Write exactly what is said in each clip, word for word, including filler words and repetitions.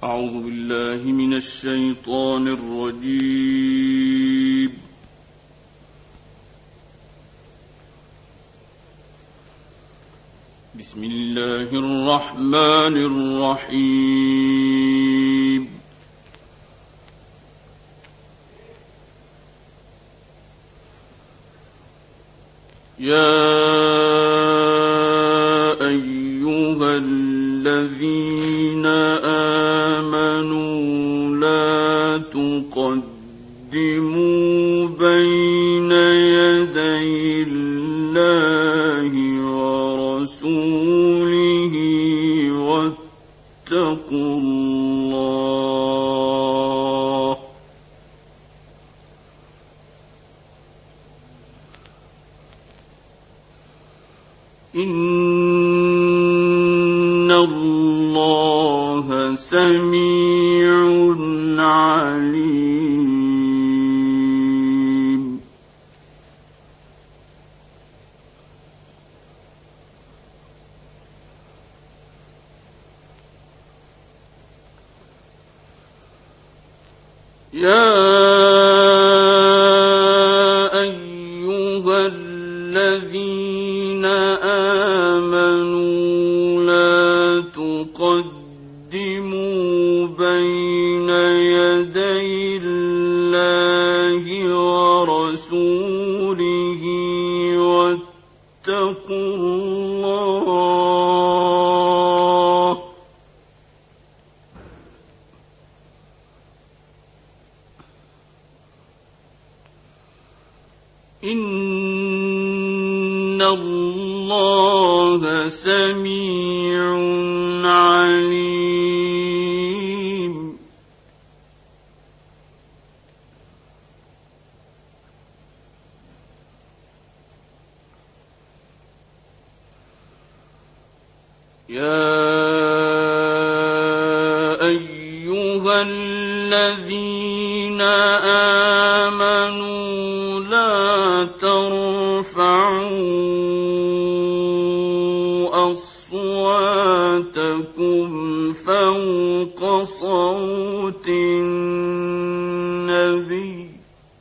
أعوذ بالله من الشيطان الرجيم. بسم الله الرحمن الرحيم. يا أيها الذين آمنوا لا تقدموا بين يدي الله ورسوله واتقوا الله إن الله سميع عليم. يا أيها الذين آمنوا لا تقدموا بين يدي الله ورسوله واتقوا الله إن الله سميع عليم. يا أيها الذين آمنوا لا ترفعوا أصواتكم فوق صوت النبي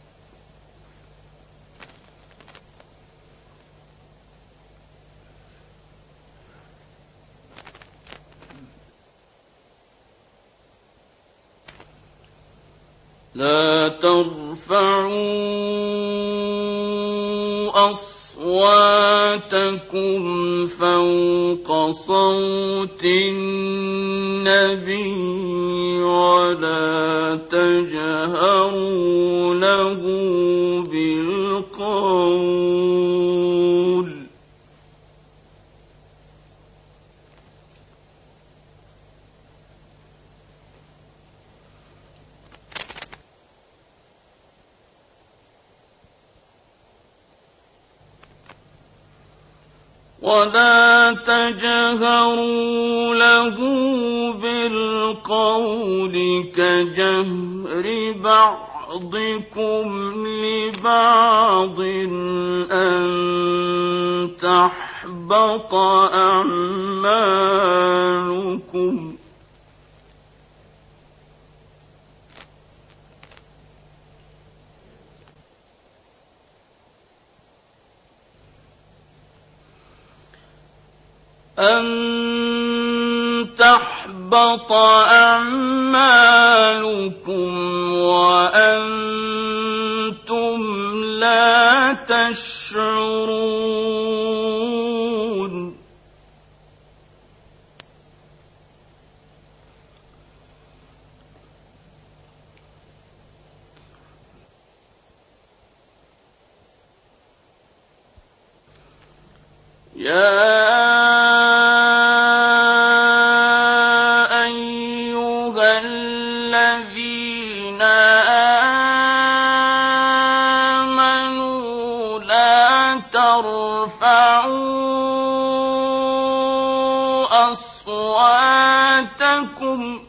لا ترفعوا أصواتكم فوق صوت النبي ولا تجهروا له بالقول ولا تجهروا له بالقول كجهر بعضكم لبعض أن تحبط أعمالكم أن تحبط أعمالكم وأنتم لا تشعرون. يا ترفعوا أصواتكم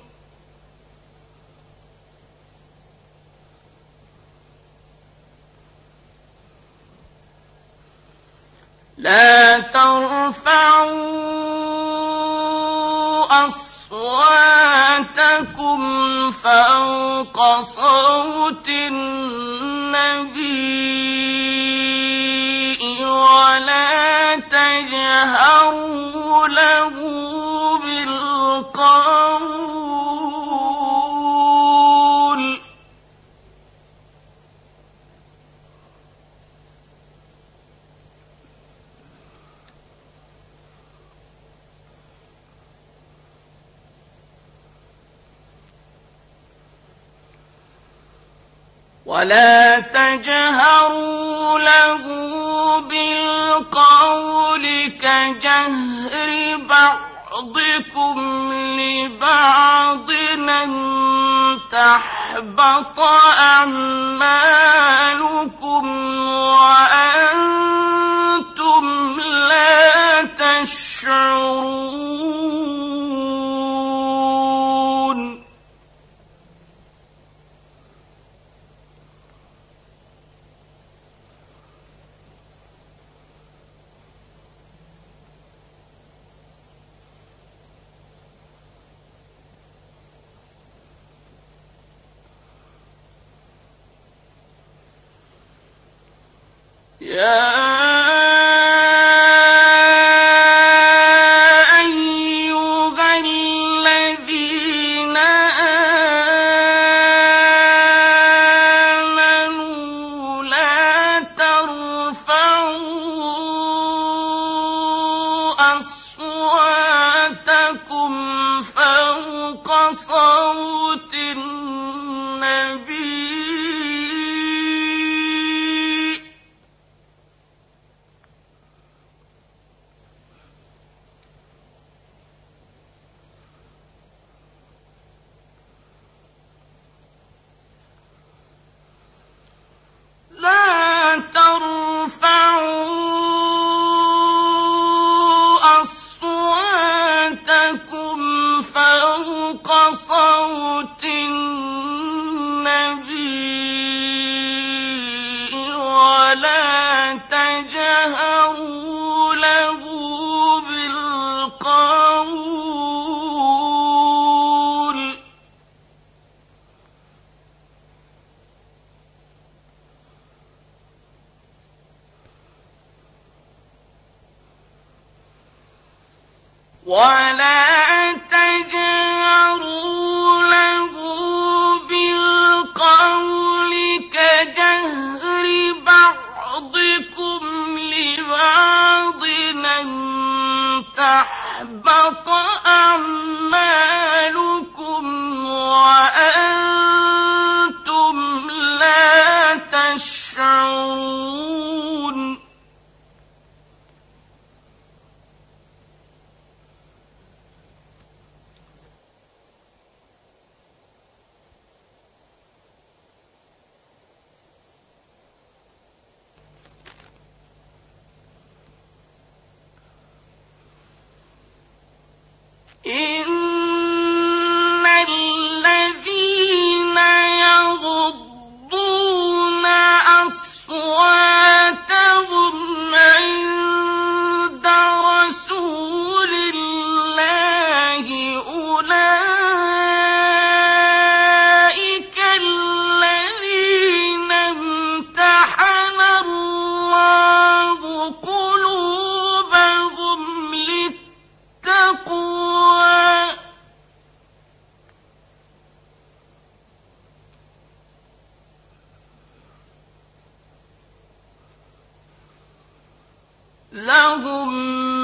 لا ترفعوا أصواتكم أصواتكم فوق صوت النبي ولا تجهروا له بالقول ولا تجهروا له بالقول كجهر بعضكم لبعض أن تحبط أعمالكم وأنتم لا تشعرون يا أيها الذين آمنوا لا ترفعوا أصواتكم فوق صوت النبي لا ترفعوا أصواتكم فوق صوت النبي ولا تجهروا له بالقول ولا تجهروا له بالقول كجهر بعضكم لبعض أن تحبط أعمالكم وأنتم لا تشعرون إن الذين يغضون أصواتهم عند رسول الله أولئك الذين امتحن الله قلوبهم للتقوى لهم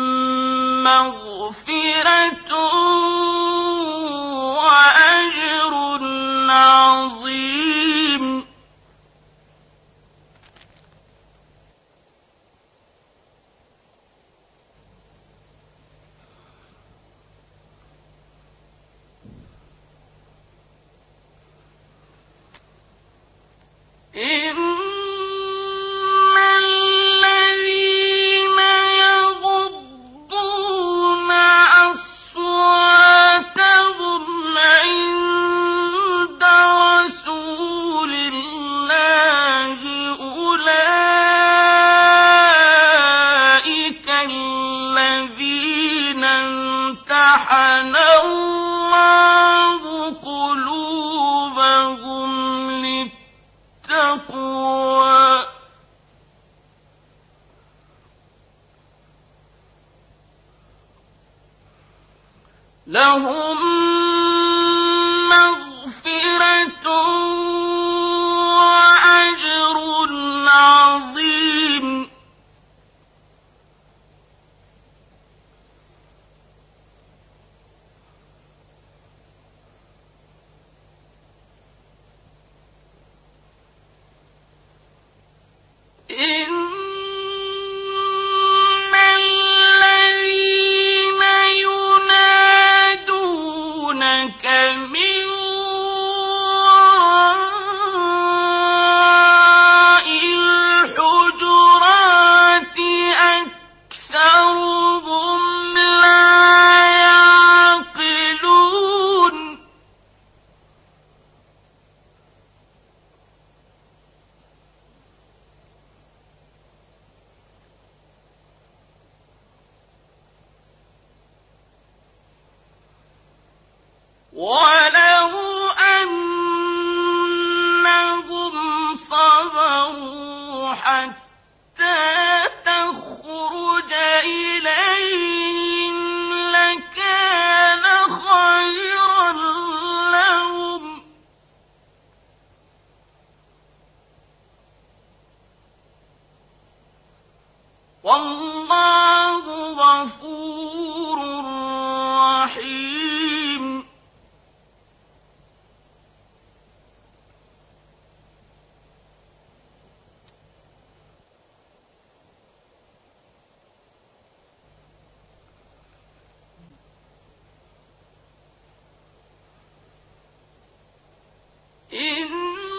مغفرة وأجر عظيم إن الذين يغضون أصواتهم عند رسول لهم مغفرة وأجر عظيم. إن الذين ينادونك من وراء الحجرات أكثرهم لا يعقلون. ولو أنهم صبروا حتى تخرج إليهم لكان خيرا لهم. والله غفور رحيم. إن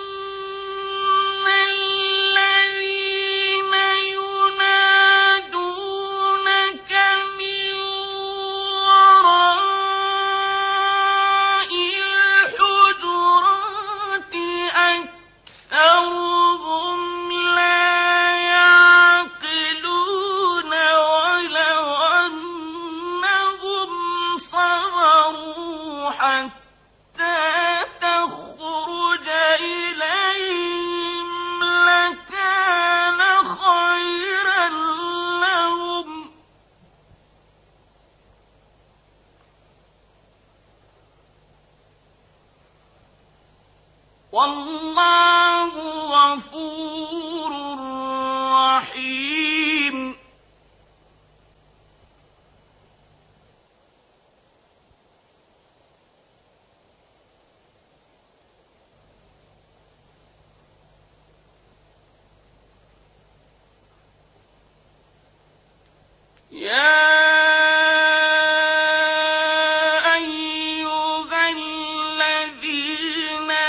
الذين ينادونك من وراء الحجرات أكثرهم لا يعقلون. ولو أنهم صبروا حتى تخرج إليهم لكان خيرا لهم. والله غفور رحيم. يا أيها الذين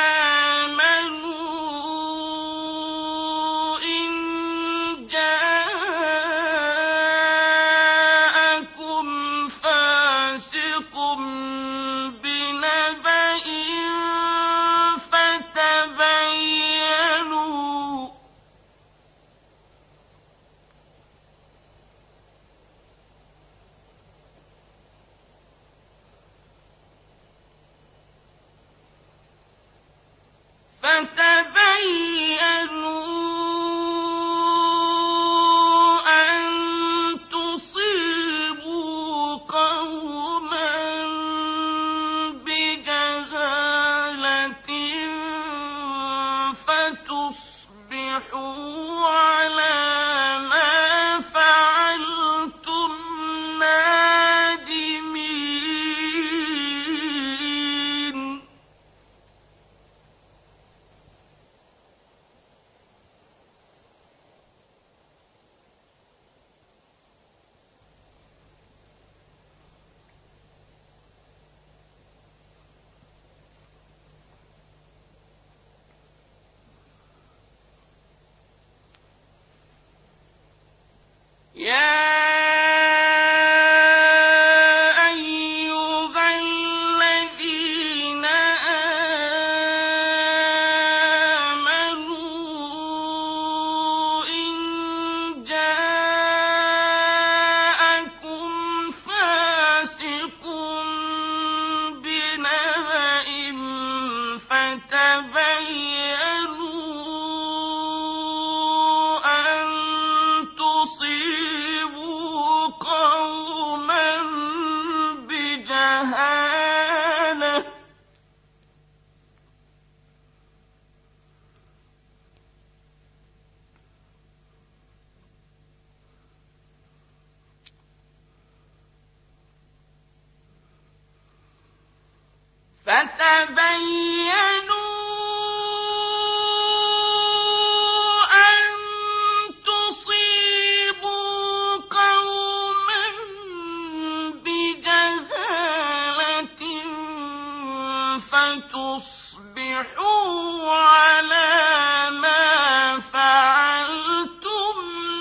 آمنوا إن جاءكم فاسق بنبأ فتبينوا فتبينوا أن تصيبوا قوما بجهالة فتصبحوا على ما فعلتم نادمين. فتصبحوا على ما فعلتم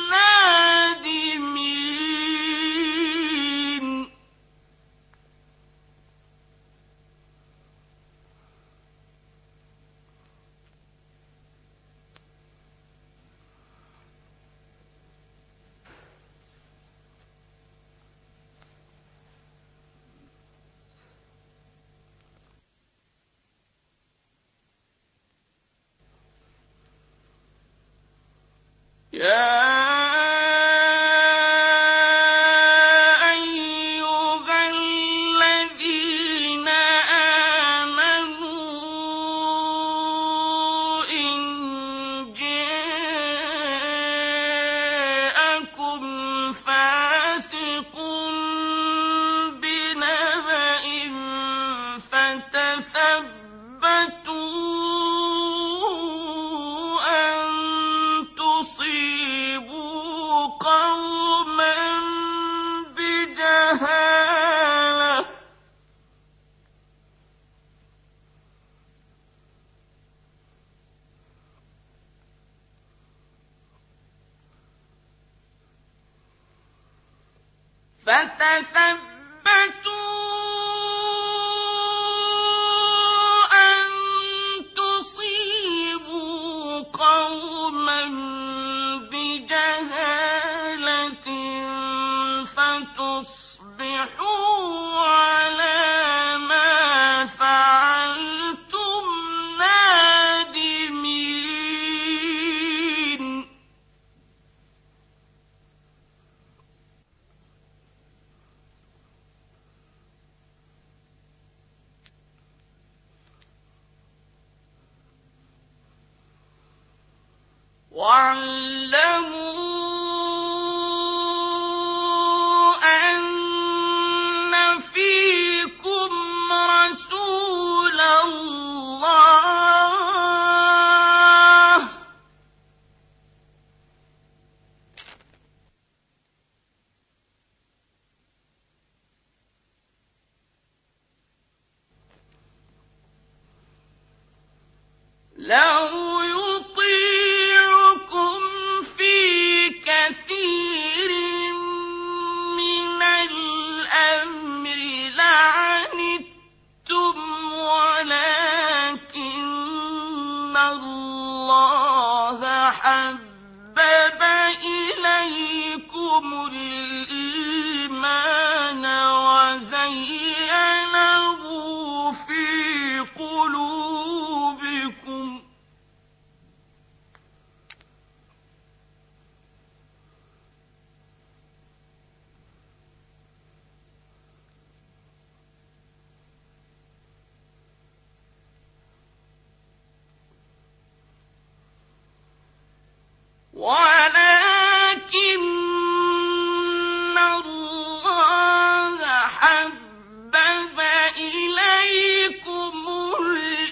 نادمين. يا أيها الذين آمنوا إن جاءكم فاسق بنبأ فتثبتوا فتثبتوا أن تصيبوا قوما بجهالة فتصبحوا على ما فعلتم نادمين. واعلموا أن فيكم رسول الله لو يطيعكم في كثير من الأمر لعنتم ولكن الله حبب إليكم الإيمان وزينه في قلوبكم ولكن الله حبب إليكم الإيمان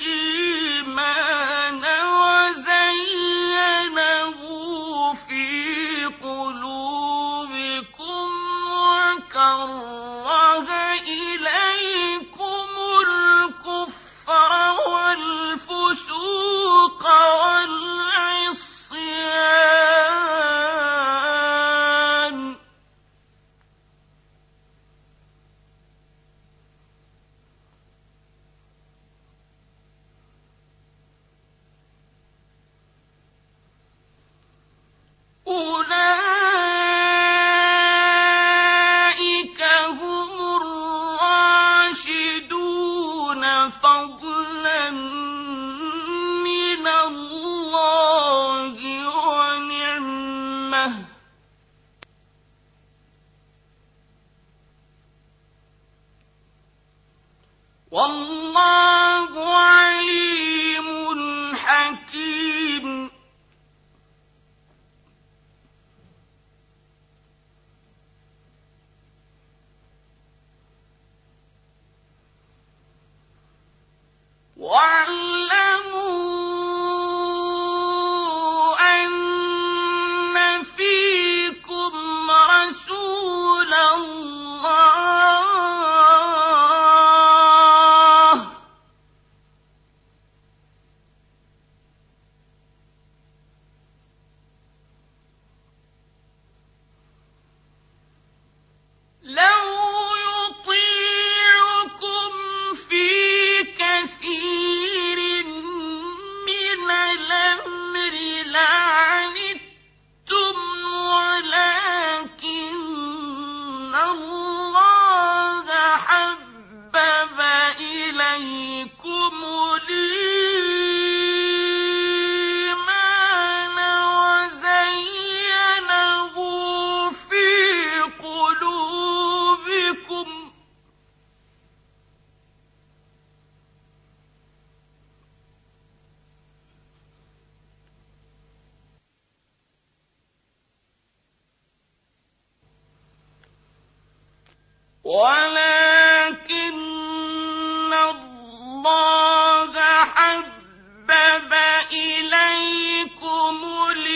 وَلَٰكِنَّ اللَّهَ حَبَّبَ إِلَيْكُمُ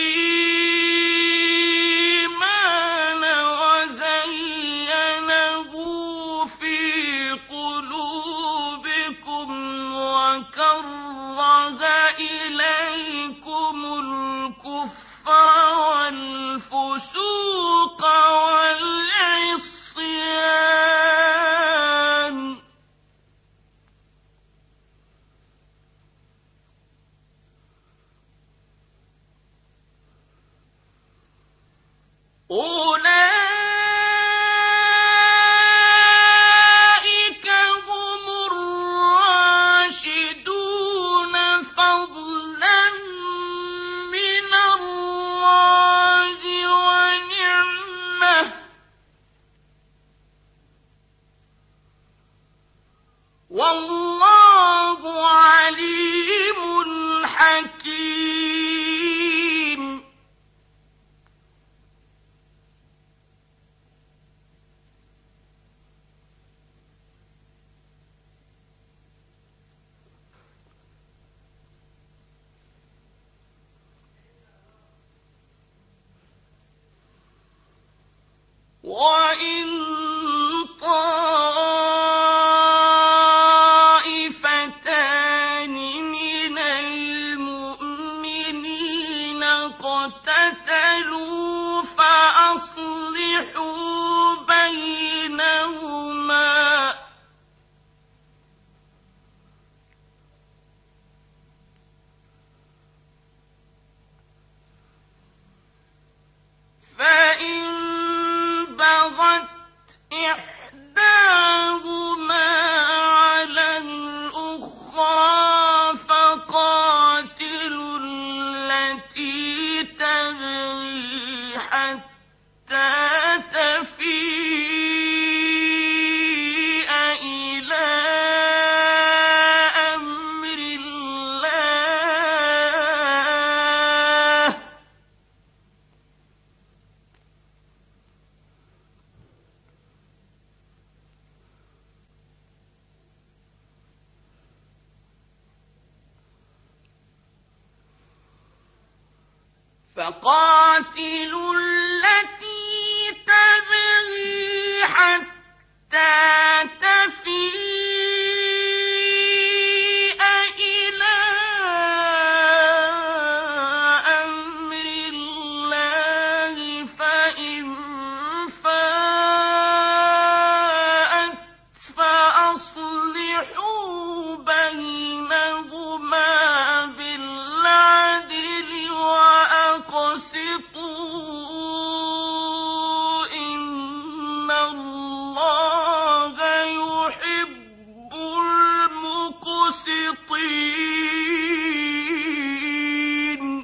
الْإِيمَانَ وَزَيَّنَهُ فِي قُلُوبِكُمْ وَكَرَّهَ إِلَيْكُمُ الْكُفْرَ وَالْفُسُوقَ وَالْعِصْيَانَ ۚ أُولَٰئِكَ هُمُ الرَّاشِدُونَ فَضْلًا مِّنَ اللَّهِ وَنِعْمَةً ۚ وَاللَّهُ عَلِيمٌ حَكِيمٌ. وَإِن طَائِفَتَانِ مِنَ الْمُؤْمِنِينَ اقْتَتَلُوا فَأَصْلِحُوا بَيْنَهُمَا ۖ فَإِن بَغَتْ إِحْدَاهُمَا عَلَى الْأُخْرَىٰ فَقَاتِلُوا الَّتِي تَبْغِي حَتَّىٰ تَفِيءَ إِلَىٰ أَمْرِ اللَّهِ ۚ فَقَاتِلُوا الَّتِي تَبْغِي حَتَّىٰ تَفِيءَ إِلَىٰ أَمْرِ اللَّهِ ۚ فَإِن فَاءَتْ فَأَصْلِحُوا بَيْنَهُمَا بِالْعَدْلِ وَأَقْسِطُوا ۖ إِنَّ اللَّهَ يُحِبُّ الْمُقْسِطِينَ.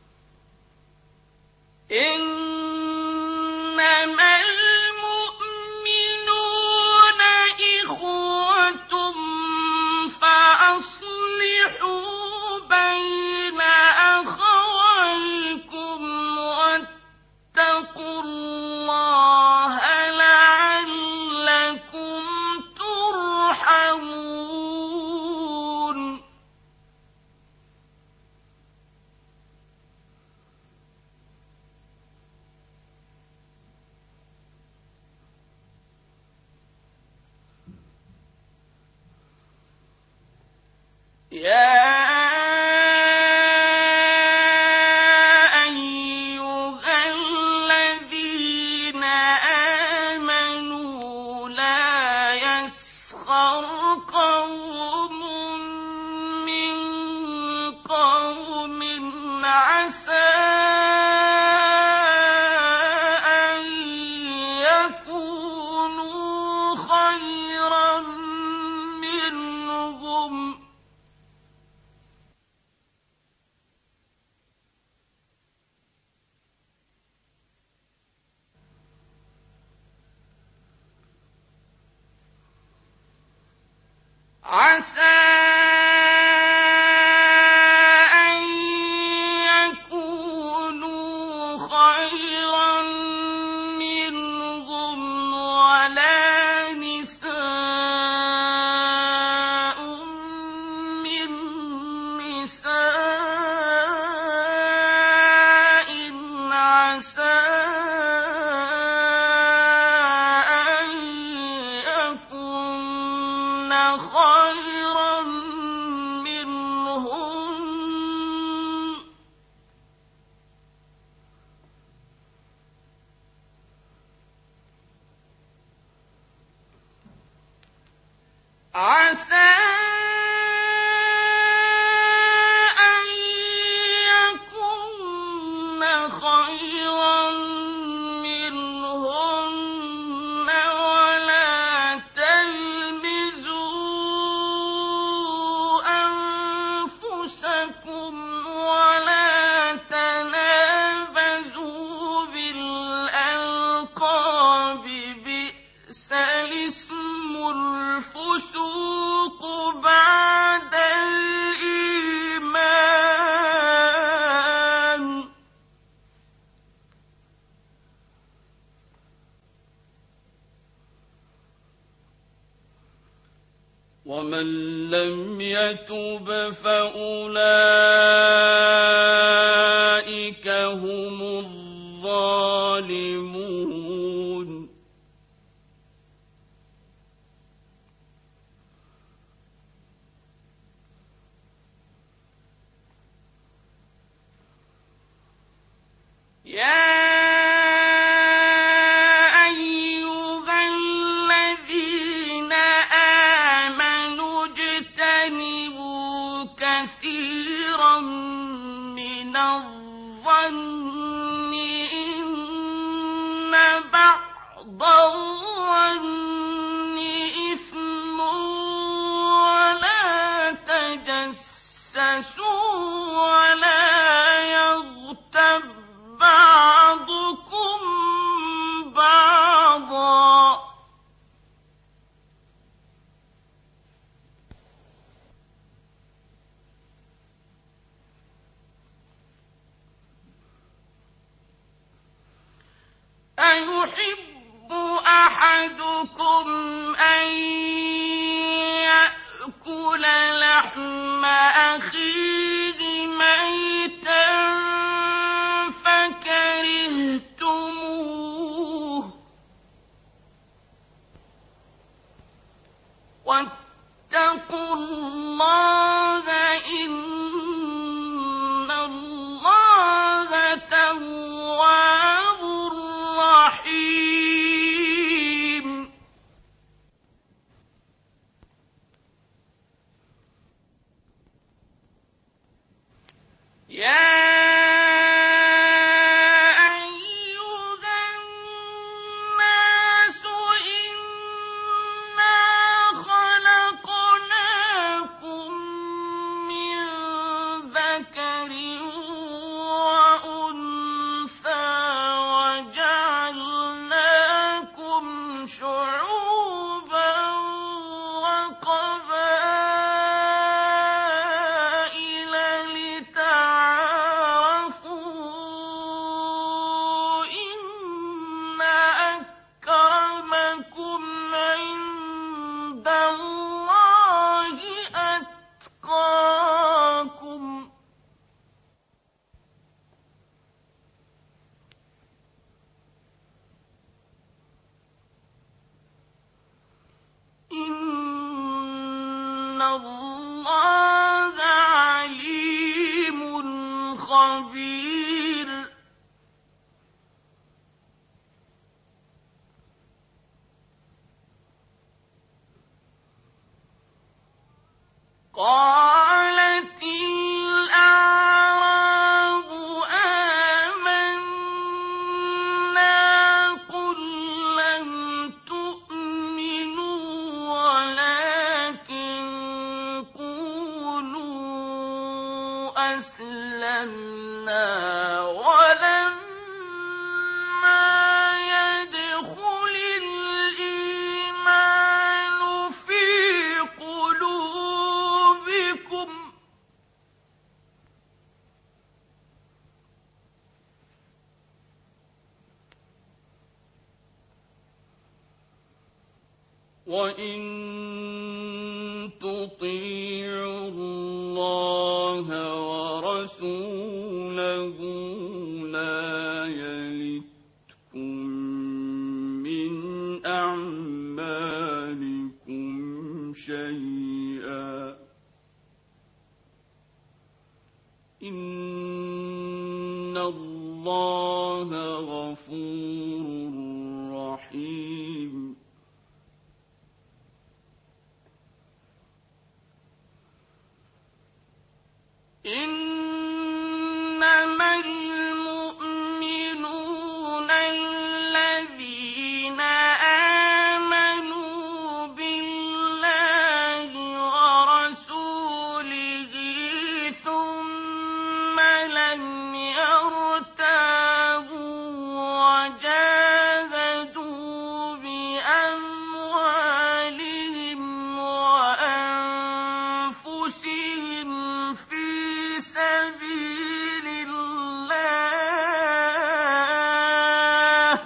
إِنَّمَا الْمُؤْمِنُونَ يَسْخَرْ قَوْمٌ مِّن قَوْمٍ عَسَىٰ أَن يَكُونُوا خَيْرًا مِّنْهُمْ ۖ عَسَىٰ أَن يَكُونُوا خَيْرًا مِّنْهُمْ ۖ وَلَا نِسَاءٌ مِّن نِّسَاءٍ عَسَىٰ أَن يَكُنَّ خَيْرًا مِّنْهُنَّ ۖ عَسَىٰ أَن يَكُنَّ خَيْرًا مِّنْهُنَّ ۖ وَلَا تَلْمِزُوا أَنفُسَكُمْ وَلَا تَنَابَزُوا بِالْأَلْقَابِ ۖ بِئْسَ الِاسْمُ الْفُسُوقُ بَعْدَ الْإِيمَانِ ۚ وَمَن لَّمْ يَتُبْ فَأُولَٰئِكَ هُمُ الظَّالِمُونَ. يَا أَيُّهَا الَّذِينَ آمَنُوا اجْتَنِبُوا كَثِيرًا مِّنَ الظَّنِّ إِنَّ بَعْضَ الظَّنِّ إِثْمٌ ۖ وَلَا تَجَسَّسُوا وَلَا يَغْتَب بَّعْضُكُم بَعْضًا ۚ أَيُحِبُّ أَحَدُكُمْ أَن يَأْكُلَ لَحْمَ أَخِيهِ مَيْتًا فَكَرِهْتُمُوهُ ۚ وَاتَّقُوا اللَّهَ ۖ إِنَّ اللَّهَ تَوَّابٌ رَّحِيمٌ. يَا أَيُّهَا النَّاسُ إِنَّا خَلَقْنَاكُم مِّن ذَكَرٍ وَأُنثَىٰ وَجَعَلْنَاكُمْ شُعُوبًا وَقَبَائِلَ لِتَعَارَفُوا ۚ إِنَّ أَكْرَمَكُمْ عِندَ اللَّهِ أَتْقَاكُمْ ۚ إِنَّ اللَّهَ عَلِيمٌ خَبِيرٌ. قالت الأعراب آمنا قل لم تؤمنوا ولكن قولوا أسلمنا ولما يدخل الإيمان في قلوبكم وإن تطيعوا الله ورسوله لا يلتكم من أعمالكم شيئا إن الله غفور رحيم إنما المؤمنون الذين آمنوا بالله ورسوله ثم لم يرتابوا وجاهدوا بأموالهم وأنفسهم في سبيل الله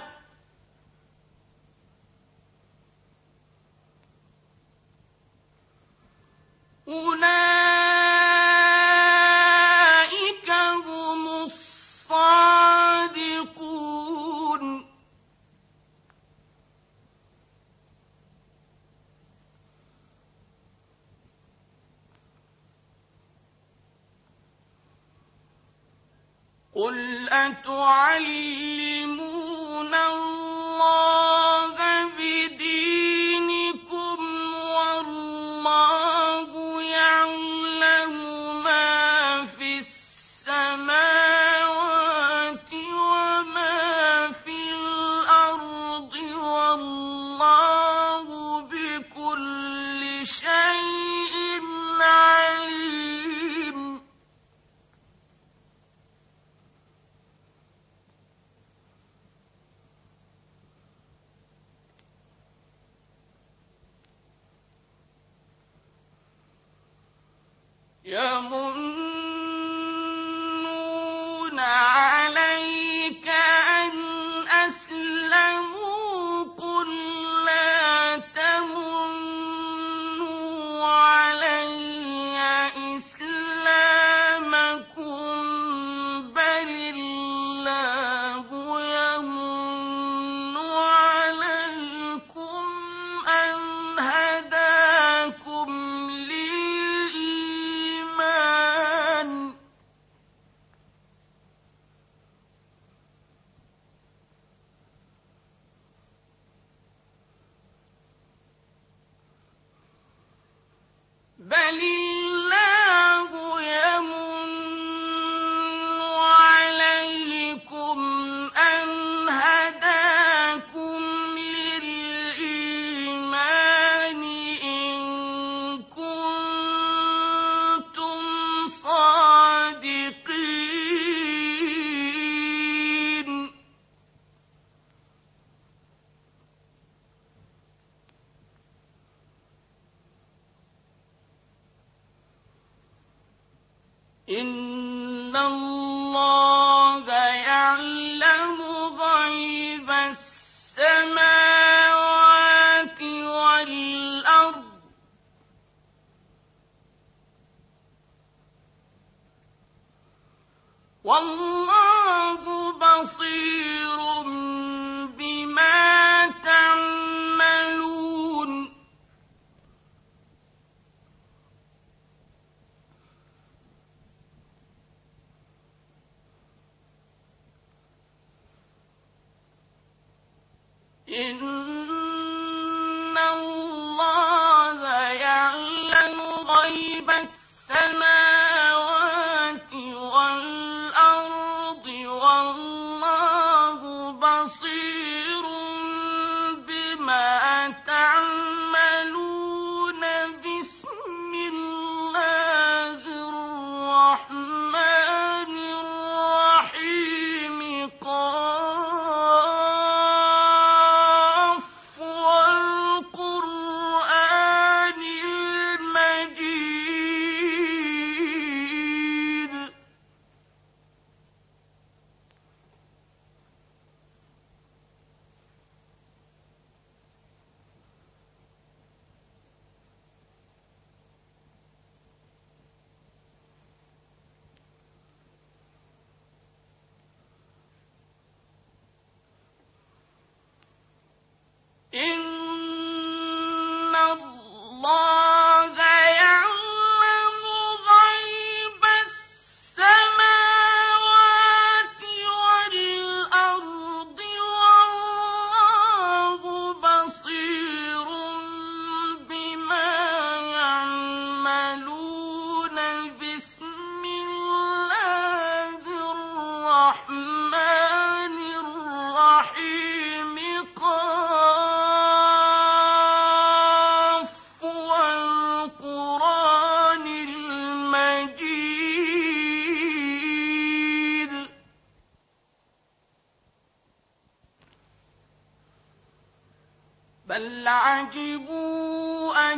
أولئك هم الصادقون قل أتعلمون الله بدينكم والله يعلم ما في السماوات وما في الأرض والله بكل شيء عليم يمنون عليك أن أسلموا قل لا تمنوا علي إسلامكم بل الله يمن عليكم أن هداكم للإيمان بل الله يمن عليكم أن هداكم للإيمان إن كنتم صادقين إن الله يعلم غيب السماوات والأرض والله بصير بما تعملون إن الله يعلم غيب تَعْمَلُونَ بِسْمِ اللَّهِ الرَّحْمَٰنِ الرَّحِيمِ قاف وَالْقُرْآنِ الْمَجِيدِ إِنَّ اللَّهَ يَعْلَمُ غَيْبَ السَّمَاوَاتِ وَالْأَرْضِ وَاللَّهُ بَصِيرٌ بِمَا يَعْمَلُونَ بِسْمِ اللَّهِ الرَّحْمَٰنِ الرَّحِيمِ قاف وَالْقُرْآنِ الْمَجِيدِ بَلْ عَجِبُوا أَن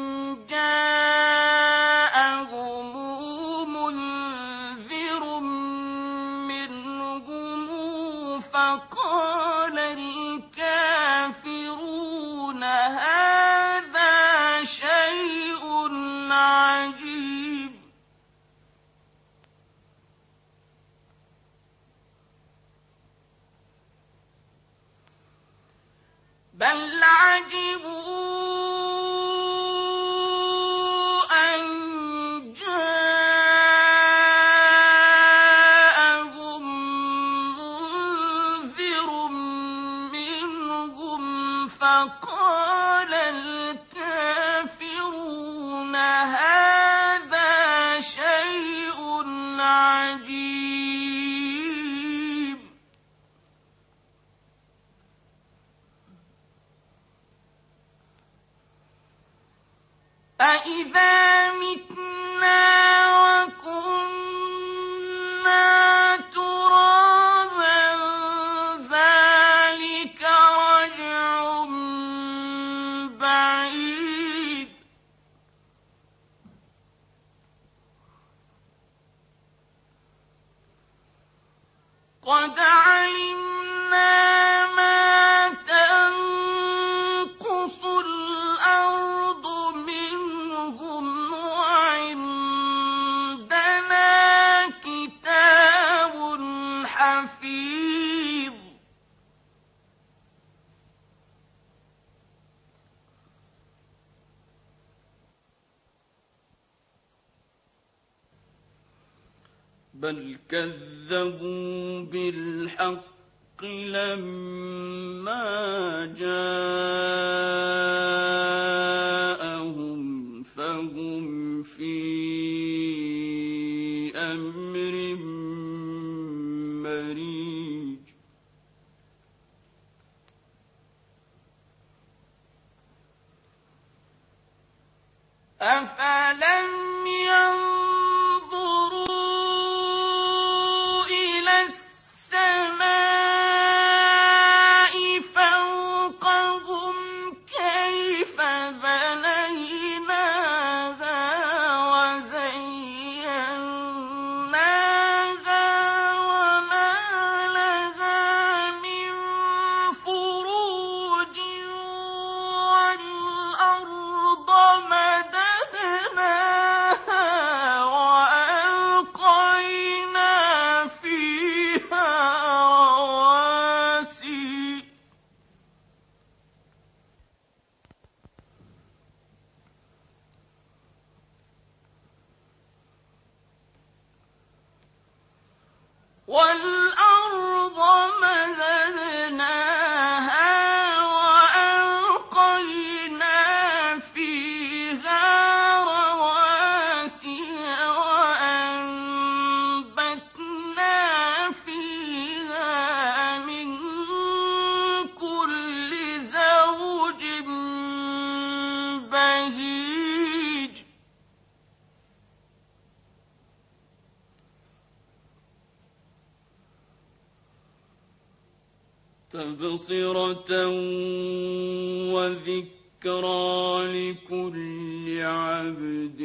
جَاءَهُم مُّنذِرٌ مِّنْهُمْ فَقَالَ الْكَافِرُونَ هَٰذَا شَيْءٌ عَجِيبٌ بَلْ عَجِبُوا أَن جَاءَهُم مُّنذِرٌ مِّنْهُمْ فَقَالَ الْكَافِرُونَ هَٰذَا شَيْءٌ عَجِيبٌ أَإِذَا مِتْنَا وَكُنَّا تُرَابًا ذَٰلِكَ رَجْعٌ بَعِيدٌ قَدْ عَلِمْنَا مَا تَنقُصُ الْأَرْضُ مِنْهُمْ وَعِندَنَا كِتَابٌ حَفِيظٌ بَلْ كَذَّبُوا بِالْحَقِّ لَمَّا جَاءَهُمْ فَهُمْ فِي أَمْرٍ مَّرِيجٍ أَفَلَمْ يَنظُرُوا إِلَى السَّمَاءِ فَوْقَهُمْ كَيْفَ بَنَيْنَاهَا وَزَيَّنَّاهَا وَمَا لَهَا مِن فُرُوجٍ وَالْأَرْضَ مَدَدْنَاهَا وَأَلْقَيْنَا فِيهَا رَوَاسِيَ وَالْأَرْضَ مَدَدْنَاهَا وَأَلْقَيْنَا فِيهَا رَوَاسِيَ وَأَنبَتْنَا فِيهَا مِن كُلِّ زَوْجٍ تبصرة وذكرى لكل عبد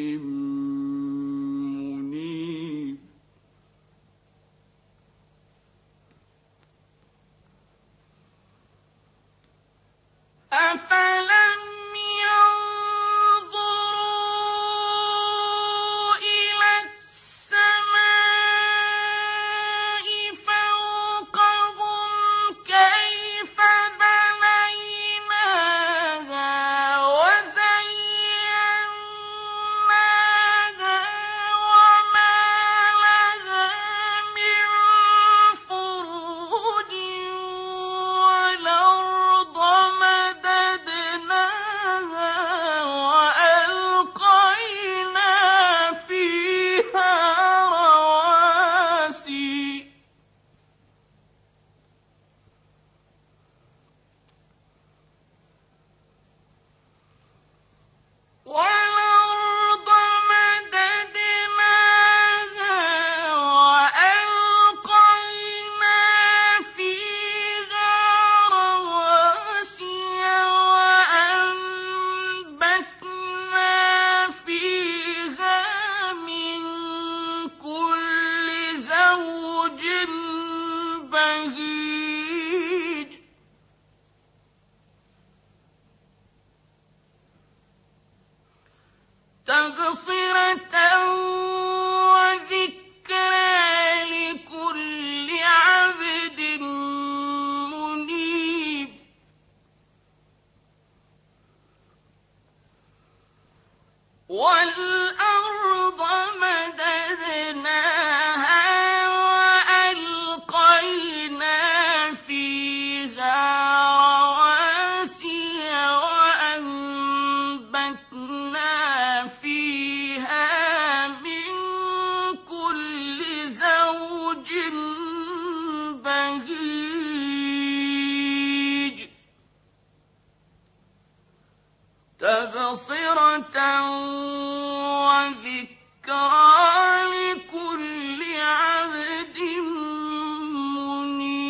منيب. أفلم ينظروا إلى السماء فوقهم كيف بنيناها وزيناها وما لها من فروج والأرض مددناها وألقينا فيها رواسي والأرض مددناها وألقينا فيها رواسي وأنبتنا فيها من كل زوج بهيج. تبصرة وذكرى لكل عبد منيب. والأرض مددناها وألقينا فيها رواسي وأنبتنا فيها من كل زوج بهيج. تبصرة وذكرى لكل عبد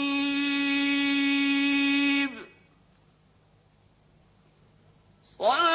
منيب. صدق